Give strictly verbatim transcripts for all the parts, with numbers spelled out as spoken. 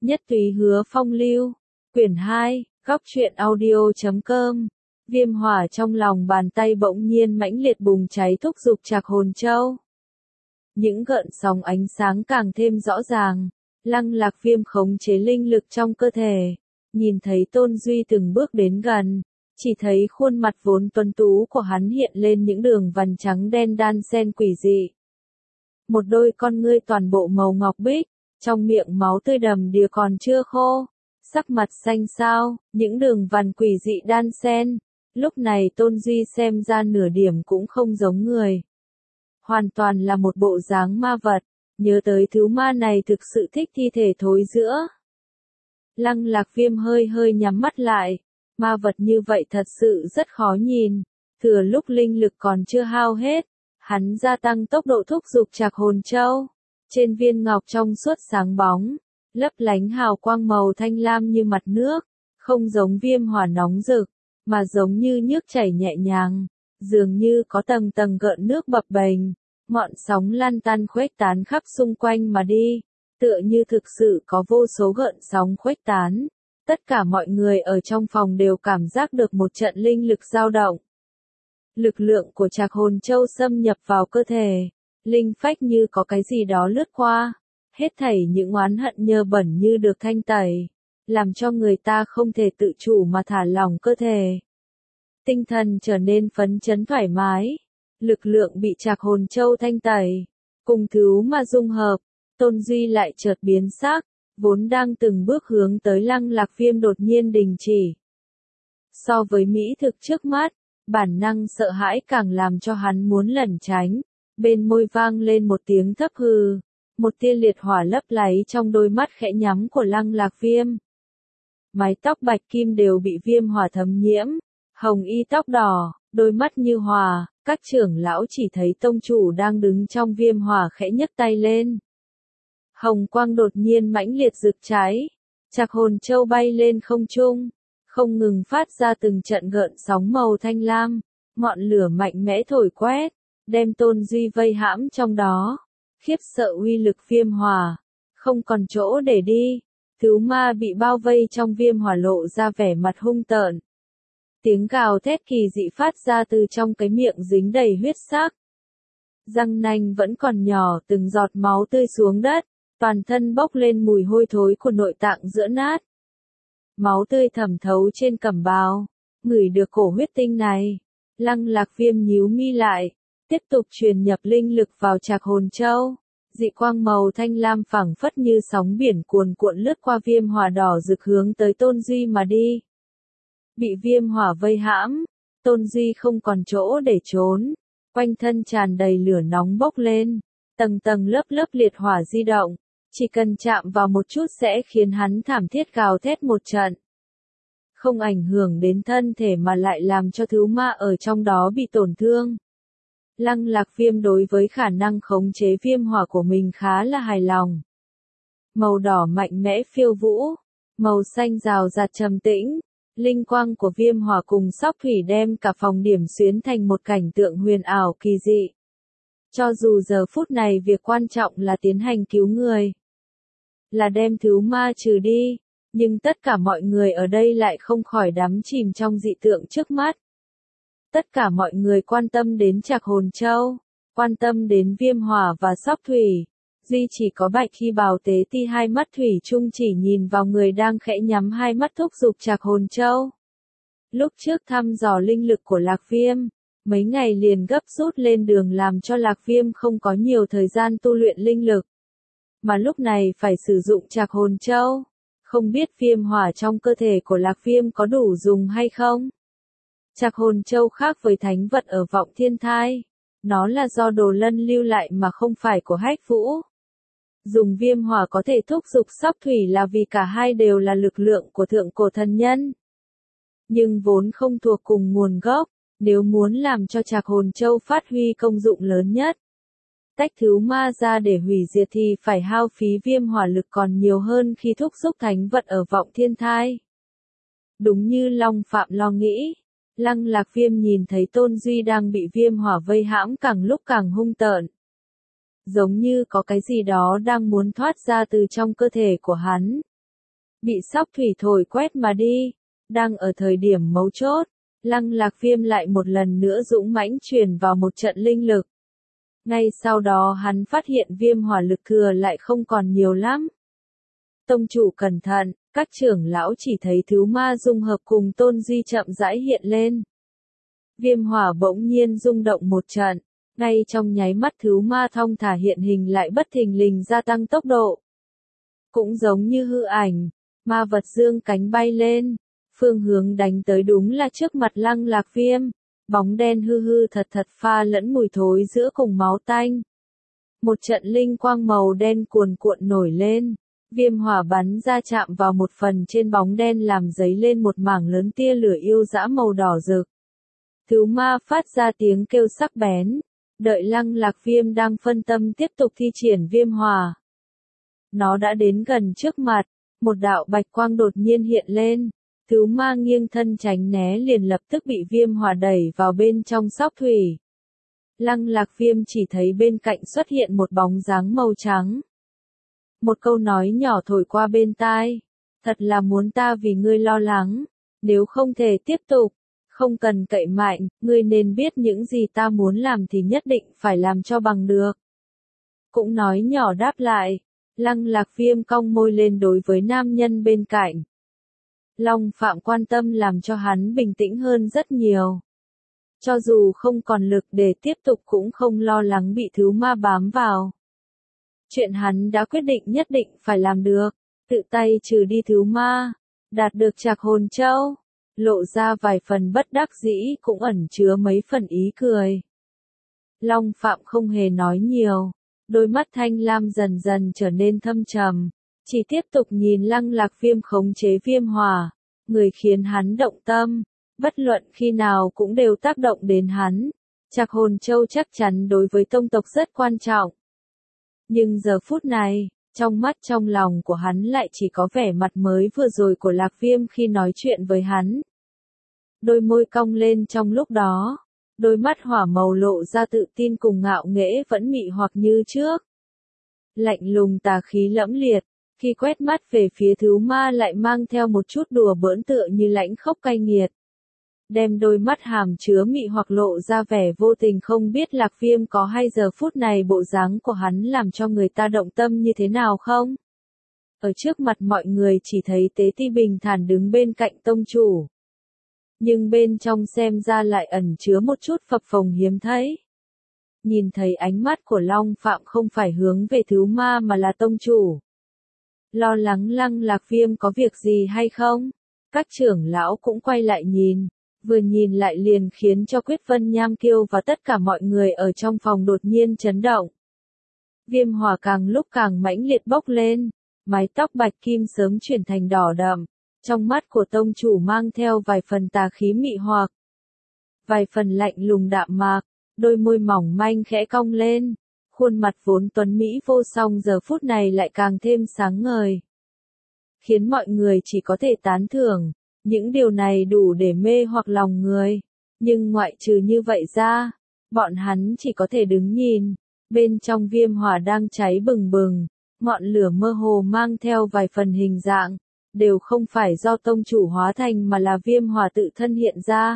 Nhất Túy Hứa Phong Lưu, quyển hai, góc truyện audio.com. Viêm hỏa trong lòng bàn tay bỗng nhiên mãnh liệt bùng cháy thúc giục Trạc Hồn Châu. Những gợn sóng ánh sáng càng thêm rõ ràng, Lăng Lạc Viêm khống chế linh lực trong cơ thể, nhìn thấy Tôn Duy từng bước đến gần, chỉ thấy khuôn mặt vốn tuấn tú của hắn hiện lên những đường vằn trắng đen đan xen quỷ dị. Một đôi con ngươi toàn bộ màu ngọc bích, trong miệng máu tươi đầm đìa còn chưa khô, sắc mặt xanh xao, những đường vằn quỷ dị đan xen. Lúc này Tôn Duy xem ra nửa điểm cũng không giống người. Hoàn toàn là một bộ dáng ma vật, nhớ tới thứ ma này thực sự thích thi thể thối rữa. Lăng Lạc Viêm hơi hơi nhắm mắt lại, ma vật như vậy thật sự rất khó nhìn, thừa lúc linh lực còn chưa hao hết, hắn gia tăng tốc độ thúc giục Trạc Hồn Châu. Trên viên ngọc trong suốt sáng bóng, lấp lánh hào quang màu thanh lam như mặt nước, không giống viêm hỏa nóng rực, mà giống như nước chảy nhẹ nhàng, dường như có tầng tầng gợn nước bập bềnh, ngọn sóng lan tan khuếch tán khắp xung quanh mà đi, tựa như thực sự có vô số gợn sóng khuếch tán. Tất cả mọi người ở trong phòng đều cảm giác được một trận linh lực dao động. Lực lượng của Trạc Hồn Châu xâm nhập vào cơ thể, linh phách như có cái gì đó lướt qua, hết thảy những oán hận nhơ bẩn như được thanh tẩy, làm cho người ta không thể tự chủ mà thả lỏng cơ thể. Tinh thần trở nên phấn chấn thoải mái, lực lượng bị Trạc Hồn Châu thanh tẩy, cùng thứ mà dung hợp, Tôn Duy lại chợt biến sắc, vốn đang từng bước hướng tới Lăng Lạc Viêm đột nhiên đình chỉ. So với mỹ thực trước mắt, bản năng sợ hãi càng làm cho hắn muốn lẩn tránh, bên môi vang lên một tiếng thấp hừ, một tia liệt hỏa lấp láy trong đôi mắt khẽ nhắm của Lăng Lạc Viêm. Mái tóc bạch kim đều bị viêm hỏa thấm nhiễm, hồng y tóc đỏ, đôi mắt như hỏa, các trưởng lão chỉ thấy tông chủ đang đứng trong viêm hỏa khẽ nhấc tay lên. Hồng quang đột nhiên mãnh liệt rực cháy, Trạc Hồn Châu bay lên không trung, không ngừng phát ra từng trận gợn sóng màu thanh lam, ngọn lửa mạnh mẽ thổi quét, đem Tôn Duy vây hãm trong đó. Khiếp sợ uy lực viêm hỏa, không còn chỗ để đi, thứ ma bị bao vây trong viêm hỏa lộ ra vẻ mặt hung tợn. Tiếng gào thét kỳ dị phát ra từ trong cái miệng dính đầy huyết sắc. Răng nanh vẫn còn nhỏ, từng giọt máu tươi xuống đất, toàn thân bốc lên mùi hôi thối của nội tạng giữa nát. Máu tươi thẩm thấu trên cẩm bào, ngửi được cổ huyết tinh này. Lăng Lạc Viêm nhíu mi lại, tiếp tục truyền nhập linh lực vào Trạc Hồn Châu. Dị quang màu thanh lam phẳng phất như sóng biển cuồn cuộn lướt qua viêm hỏa đỏ rực hướng tới Tôn Duy mà đi. Bị viêm hỏa vây hãm, Tôn Duy không còn chỗ để trốn, quanh thân tràn đầy lửa nóng bốc lên, tầng tầng lớp lớp liệt hỏa di động, chỉ cần chạm vào một chút sẽ khiến hắn thảm thiết gào thét một trận. Không ảnh hưởng đến thân thể mà lại làm cho thứ ma ở trong đó bị tổn thương. Lăng Lạc Viêm đối với khả năng khống chế viêm hỏa của mình khá là hài lòng. Màu đỏ mạnh mẽ phiêu vũ, màu xanh rào rạt trầm tĩnh, linh quang của viêm hỏa cùng sóc thủy đem cả phòng điểm xuyến thành một cảnh tượng huyền ảo kỳ dị. Cho dù giờ phút này việc quan trọng là tiến hành cứu người, là đem thứ ma trừ đi, nhưng tất cả mọi người ở đây lại không khỏi đắm chìm trong dị tượng trước mắt. Tất cả mọi người quan tâm đến Trạc Hồn Châu, quan tâm đến viêm hỏa và sóc thủy, duy chỉ có Bạch Khi Bào Tế Ti hai mắt thủy chung chỉ nhìn vào người đang khẽ nhắm hai mắt thúc giục Trạc Hồn Châu. Lúc trước thăm dò linh lực của Lạc Viêm, mấy ngày liền gấp rút lên đường làm cho Lạc Viêm không có nhiều thời gian tu luyện linh lực. Mà lúc này phải sử dụng Trạc Hồn Châu, không biết viêm hỏa trong cơ thể của Lạc Viêm có đủ dùng hay không. Trạc Hồn Châu khác với thánh vật ở Vọng Thiên Thai, nó là do Đồ Lân lưu lại mà không phải của Hách Vũ. Dùng viêm hỏa có thể thúc giục sóc thủy là vì cả hai đều là lực lượng của thượng cổ thần nhân. Nhưng vốn không thuộc cùng nguồn gốc, nếu muốn làm cho Trạc Hồn Châu phát huy công dụng lớn nhất, tách thứ ma ra để hủy diệt thì phải hao phí viêm hỏa lực còn nhiều hơn khi thúc giục thánh vật ở Vọng Thiên Thai. Đúng như Long Phạm lo nghĩ, Lăng Lạc Viêm nhìn thấy Tôn Duy đang bị viêm hỏa vây hãm càng lúc càng hung tợn. Giống như có cái gì đó đang muốn thoát ra từ trong cơ thể của hắn. bị sóc thủy thổi quét mà đi. Đang ở thời điểm mấu chốt, Lăng Lạc Viêm lại một lần nữa dũng mãnh truyền vào một trận linh lực. Ngay sau đó hắn phát hiện viêm hỏa lực thừa lại không còn nhiều lắm. Tông chủ cẩn thận, các trưởng lão chỉ thấy thứ ma dung hợp cùng Tôn Duy chậm rãi hiện lên. Viêm hỏa bỗng nhiên rung động một trận, ngay trong nháy mắt thứ ma thong thả hiện hình lại bất thình lình gia tăng tốc độ. Cũng giống như hư ảnh, ma vật dương cánh bay lên, phương hướng đánh tới đúng là trước mặt Lăng Lạc Viêm, bóng đen hư hư thật thật pha lẫn mùi thối giữa cùng máu tanh. Một trận linh quang màu đen cuồn cuộn nổi lên, viêm hỏa bắn ra chạm vào một phần trên bóng đen làm dấy lên một mảng lớn tia lửa yêu dã màu đỏ rực. Thứ ma phát ra tiếng kêu sắc bén, đợi Lăng Lạc Viêm đang phân tâm tiếp tục thi triển viêm hỏa. Nó đã đến gần trước mặt, một đạo bạch quang đột nhiên hiện lên, thứ ma nghiêng thân tránh né liền lập tức bị viêm hỏa đẩy vào bên trong sóc thủy. Lăng Lạc Viêm chỉ thấy bên cạnh xuất hiện một bóng dáng màu trắng. Một câu nói nhỏ thổi qua bên tai, thật là muốn ta vì ngươi lo lắng, nếu không thể tiếp tục, không cần cậy mạnh, ngươi nên biết những gì ta muốn làm thì nhất định phải làm cho bằng được. Cũng nói nhỏ đáp lại, Lăng Lạc Viêm cong môi lên đối với nam nhân bên cạnh. Long Phạm quan tâm làm cho hắn bình tĩnh hơn rất nhiều. Cho dù không còn lực để tiếp tục cũng không lo lắng bị thứ ma bám vào. Chuyện hắn đã quyết định nhất định phải làm được, tự tay trừ đi thứ ma, đạt được Trạc Hồn Châu, lộ ra vài phần bất đắc dĩ cũng ẩn chứa mấy phần ý cười. Long Phạm không hề nói nhiều, đôi mắt thanh lam dần dần trở nên thâm trầm, chỉ tiếp tục nhìn Lăng Lạc Viêm khống chế viêm hỏa, người khiến hắn động tâm, bất luận khi nào cũng đều tác động đến hắn. Trạc Hồn Châu chắc chắn đối với tông tộc rất quan trọng. Nhưng giờ phút này, trong mắt trong lòng của hắn lại chỉ có vẻ mặt mới vừa rồi của Lạc Viêm khi nói chuyện với hắn. Đôi môi cong lên trong lúc đó, đôi mắt hỏa màu lộ ra tự tin cùng ngạo nghễ vẫn mị hoặc như trước. Lạnh lùng tà khí lẫm liệt, khi quét mắt về phía thứ ma lại mang theo một chút đùa bỡn tựa như lãnh khốc cay nghiệt. Đem đôi mắt hàm chứa mị hoặc lộ ra vẻ vô tình không biết Lạc Viêm có hay giờ phút này bộ dáng của hắn làm cho người ta động tâm như thế nào không? Ở trước mặt mọi người chỉ thấy Tế Ti bình thản đứng bên cạnh tông chủ. Nhưng bên trong xem ra lại ẩn chứa một chút phập phồng hiếm thấy. Nhìn thấy ánh mắt của Long Phạm không phải hướng về thứ ma mà là tông chủ. Lo lắng Lăng Lạc Viêm có việc gì hay không? Các trưởng lão cũng quay lại nhìn, vừa nhìn lại liền khiến cho Quyết Vân Nham Kiêu và tất cả mọi người ở trong phòng đột nhiên chấn động. Viêm hỏa càng lúc càng mãnh liệt bốc lên, mái tóc bạch kim sớm chuyển thành đỏ đậm, trong mắt của tông chủ mang theo vài phần tà khí mị hoặc, vài phần lạnh lùng đạm mạc, đôi môi mỏng manh khẽ cong lên, khuôn mặt vốn tuấn mỹ vô song giờ phút này lại càng thêm sáng ngời, khiến mọi người chỉ có thể tán thưởng. Những điều này đủ để mê hoặc lòng người, nhưng ngoại trừ như vậy ra, bọn hắn chỉ có thể đứng nhìn. Bên trong viêm hỏa đang cháy bừng bừng, ngọn lửa mơ hồ mang theo vài phần hình dạng, đều không phải do tông chủ hóa thành mà là viêm hỏa tự thân hiện ra.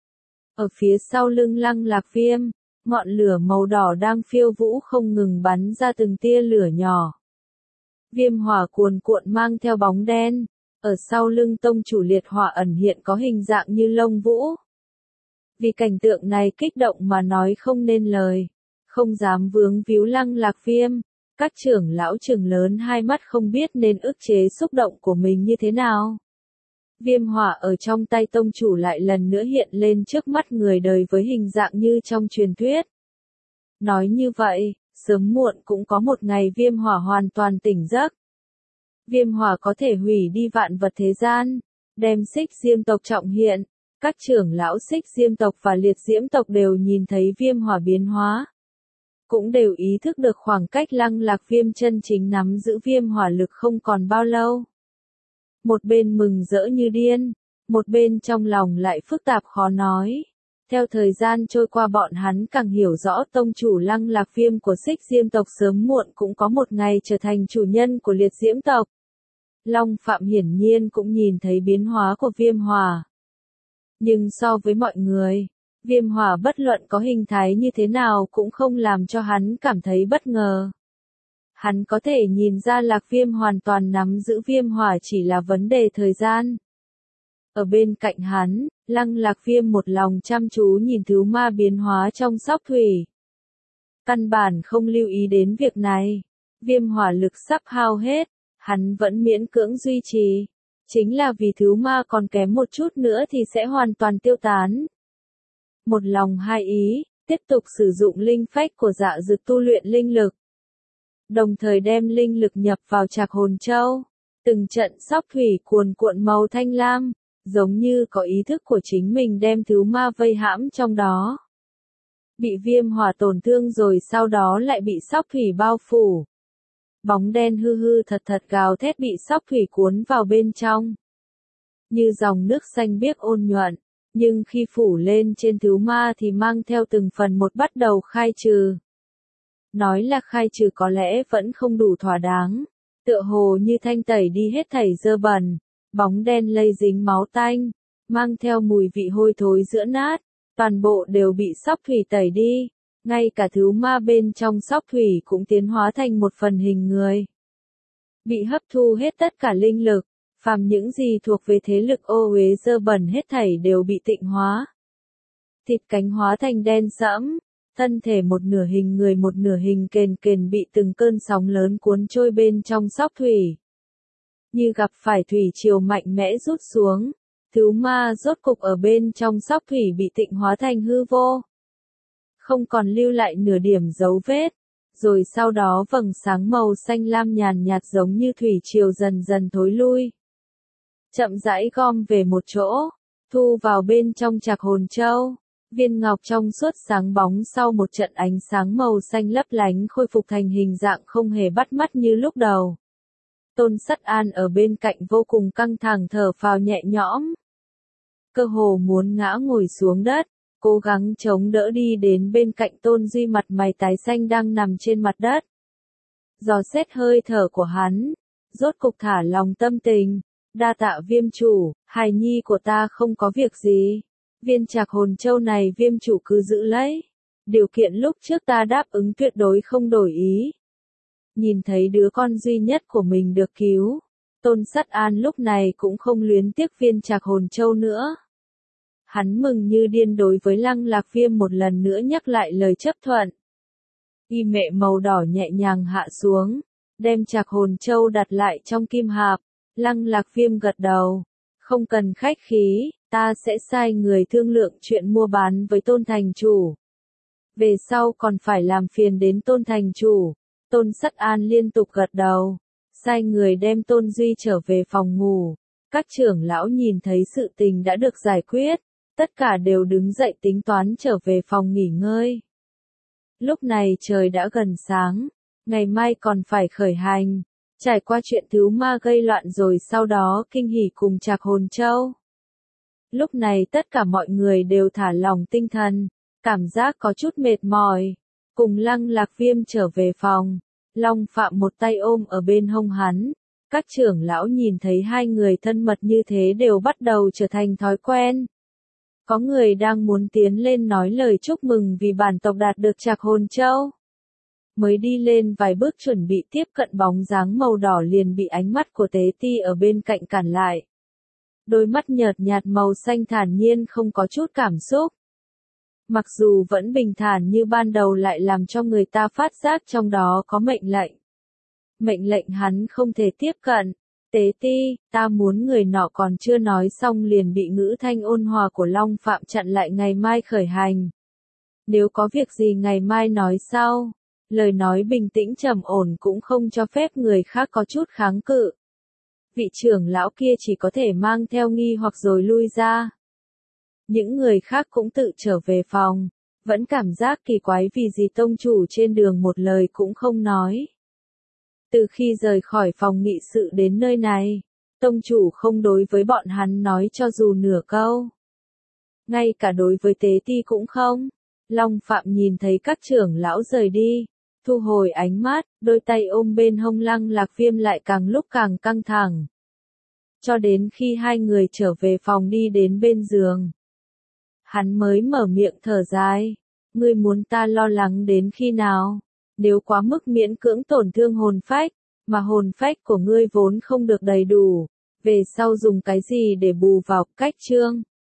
Ở phía sau lưng Lăng Lạc Viêm, ngọn lửa màu đỏ đang phiêu vũ không ngừng bắn ra từng tia lửa nhỏ. Viêm hỏa cuồn cuộn mang theo bóng đen. Ở sau lưng tông chủ liệt hỏa ẩn hiện có hình dạng như lông vũ. Vì cảnh tượng này kích động mà nói không nên lời, không dám vướng víu Lăng Lạc Viêm, các trưởng lão trừng lớn hai mắt không biết nên ức chế xúc động của mình như thế nào. Viêm hỏa ở trong tay tông chủ lại lần nữa hiện lên trước mắt người đời với hình dạng như trong truyền thuyết. Nói như vậy, sớm muộn cũng có một ngày viêm hỏa hoàn toàn tỉnh giấc. Viêm hỏa có thể hủy đi vạn vật thế gian, đem Xích Diêm tộc trọng hiện, các trưởng lão Xích Diêm tộc và Liệt Diễm tộc đều nhìn thấy viêm hỏa biến hóa. Cũng đều ý thức được khoảng cách Lăng Lạc Viêm chân chính nắm giữ viêm hỏa lực không còn bao lâu. Một bên mừng rỡ như điên, một bên trong lòng lại phức tạp khó nói. Theo thời gian trôi qua bọn hắn càng hiểu rõ tông chủ Lăng Lạc Viêm của Xích Diêm tộc sớm muộn cũng có một ngày trở thành chủ nhân của Liệt Diễm tộc. Long Phạm hiển nhiên cũng nhìn thấy biến hóa của Viêm Hỏa. Nhưng so với mọi người, Viêm Hỏa bất luận có hình thái như thế nào cũng không làm cho hắn cảm thấy bất ngờ. Hắn có thể nhìn ra Lạc Viêm hoàn toàn nắm giữ Viêm Hỏa chỉ là vấn đề thời gian. Ở bên cạnh hắn, Lăng Lạc Viêm một lòng chăm chú nhìn thứ ma biến hóa trong sóc thủy. Căn bản không lưu ý đến việc này. Viêm hỏa lực sắp hao hết, hắn vẫn miễn cưỡng duy trì. Chính là vì thứ ma còn kém một chút nữa thì sẽ hoàn toàn tiêu tán. Một lòng hai ý, tiếp tục sử dụng linh phách của Dạ Dực tu luyện linh lực. Đồng thời đem linh lực nhập vào Trạc Hồn Châu. Từng trận sóc thủy cuồn cuộn màu thanh lam, giống như có ý thức của chính mình đem thứ ma vây hãm trong đó. Bị viêm hỏa tổn thương rồi sau đó lại bị sóc thủy bao phủ. Bóng đen hư hư thật thật gào thét bị sóc thủy cuốn vào bên trong. Như dòng nước xanh biếc ôn nhuận, nhưng khi phủ lên trên thứ ma thì mang theo từng phần một bắt đầu khai trừ. Nói là khai trừ có lẽ vẫn không đủ thỏa đáng, tựa hồ như thanh tẩy đi hết thảy dơ bẩn, bóng đen lây dính máu tanh, mang theo mùi vị hôi thối giữa nát, toàn bộ đều bị sóc thủy tẩy đi. Ngay cả thứ ma bên trong sóc thủy cũng tiến hóa thành một phần hình người. Bị hấp thu hết tất cả linh lực, phàm những gì thuộc về thế lực ô uế dơ bẩn hết thảy đều bị tịnh hóa. Thịt cánh hóa thành đen sẫm, thân thể một nửa hình người một nửa hình kền kền bị từng cơn sóng lớn cuốn trôi bên trong sóc thủy. Như gặp phải thủy triều mạnh mẽ rút xuống, thứ ma rốt cục ở bên trong sóc thủy bị tịnh hóa thành hư vô. Không còn lưu lại nửa điểm dấu vết, rồi sau đó vầng sáng màu xanh lam nhàn nhạt giống như thủy triều dần dần thối lui. Chậm rãi gom về một chỗ, thu vào bên trong Trạc Hồn Châu, viên ngọc trong suốt sáng bóng sau một trận ánh sáng màu xanh lấp lánh khôi phục thành hình dạng không hề bắt mắt như lúc đầu. Tôn Sắt An ở bên cạnh vô cùng căng thẳng thở phào nhẹ nhõm. Cơ hồ muốn ngã ngồi xuống đất. Cố gắng chống đỡ đi đến bên cạnh Tôn Duy mặt mày tái xanh đang nằm trên mặt đất. Dò xét hơi thở của hắn, rốt cục thả lòng tâm tình, đa tạ Viêm chủ, hài nhi của ta không có việc gì. Viên Trạc Hồn Châu này Viêm chủ cứ giữ lấy. Điều kiện lúc trước ta đáp ứng tuyệt đối không đổi ý. Nhìn thấy đứa con duy nhất của mình được cứu, Tôn Sắt An lúc này cũng không luyến tiếc viên Trạc Hồn Châu nữa. Hắn mừng như điên đối với Lăng Lạc Viêm một lần nữa nhắc lại lời chấp thuận. Y mệ màu đỏ nhẹ nhàng hạ xuống, đem Trạc Hồn Châu đặt lại trong kim hạp. Lăng Lạc Viêm gật đầu. Không cần khách khí, ta sẽ sai người thương lượng chuyện mua bán với Tôn thành chủ. Về sau còn phải làm phiền đến Tôn thành chủ. Tôn Sắt An liên tục gật đầu. Sai người đem Tôn Duy trở về phòng ngủ. Các trưởng lão nhìn thấy sự tình đã được giải quyết. Tất cả đều đứng dậy tính toán trở về phòng nghỉ ngơi. Lúc này trời đã gần sáng, ngày mai còn phải khởi hành. Trải qua chuyện thứ ma gây loạn rồi sau đó kinh hỉ cùng Trạc Hồn Châu. Lúc này tất cả mọi người đều thả lỏng tinh thần, cảm giác có chút mệt mỏi. Cùng Lăng Lạc Viêm trở về phòng, Long Phạm một tay ôm ở bên hông hắn. Các trưởng lão nhìn thấy hai người thân mật như thế đều bắt đầu trở thành thói quen. Có người đang muốn tiến lên nói lời chúc mừng vì bản tộc đạt được Trạc Hồn Châu. Mới đi lên vài bước chuẩn bị tiếp cận bóng dáng màu đỏ liền bị ánh mắt của Tế Ti ở bên cạnh cản lại. Đôi mắt nhợt nhạt màu xanh thản nhiên không có chút cảm xúc. Mặc dù vẫn bình thản như ban đầu lại làm cho người ta phát giác trong đó có mệnh lệnh. Mệnh lệnh hắn không thể tiếp cận. Tế Ti, ta muốn người nọ còn chưa nói xong liền bị ngữ thanh ôn hòa của Long Phạm chặn lại ngày mai khởi hành. Nếu có việc gì ngày mai nói sau. Lời nói bình tĩnh trầm ổn cũng không cho phép người khác có chút kháng cự. Vị trưởng lão kia chỉ có thể mang theo nghi hoặc rồi lui ra. Những người khác cũng tự trở về phòng, vẫn cảm giác kỳ quái vì gì tông chủ trên đường một lời cũng không nói. Từ khi rời khỏi phòng nghị sự đến nơi này, tông chủ không đối với bọn hắn nói cho dù nửa câu. Ngay cả đối với Tế Ti cũng không. Long Phạm nhìn thấy các trưởng lão rời đi, thu hồi ánh mắt, đôi tay ôm bên hông Lăng Lạc Viêm lại càng lúc càng căng thẳng. cho đến khi hai người trở về phòng đi đến bên giường. Hắn mới mở miệng thở dài, ngươi muốn ta lo lắng đến khi nào? Nếu quá mức miễn cưỡng tổn thương hồn phách, mà hồn phách của ngươi vốn không được đầy đủ, về sau dùng cái gì để bù vào? Cách chương